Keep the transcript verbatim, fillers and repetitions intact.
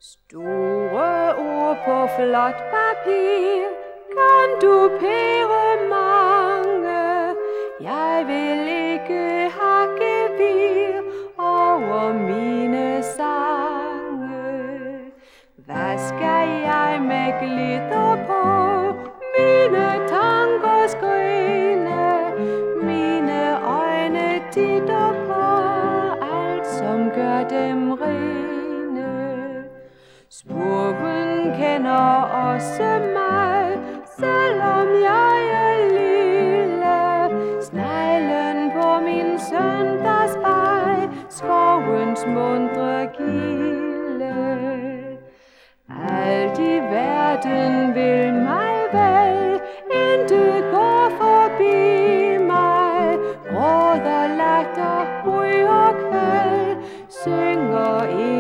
Store ord på flot papir, kan du pære mange. Jeg vil ikke have gevir over mine sange. Hvad skal jeg med glitter på? Mine tanker skrine, mine øjne titter på alt, som gør dem rene. Spurven kender også mig, selvom jeg er lille. Sneglen på min søndagsvej, skovens mundre gilde. Alt i verden vil mig vel, intet går forbi mig. Gråd og latter, ryg og kvæl, synger en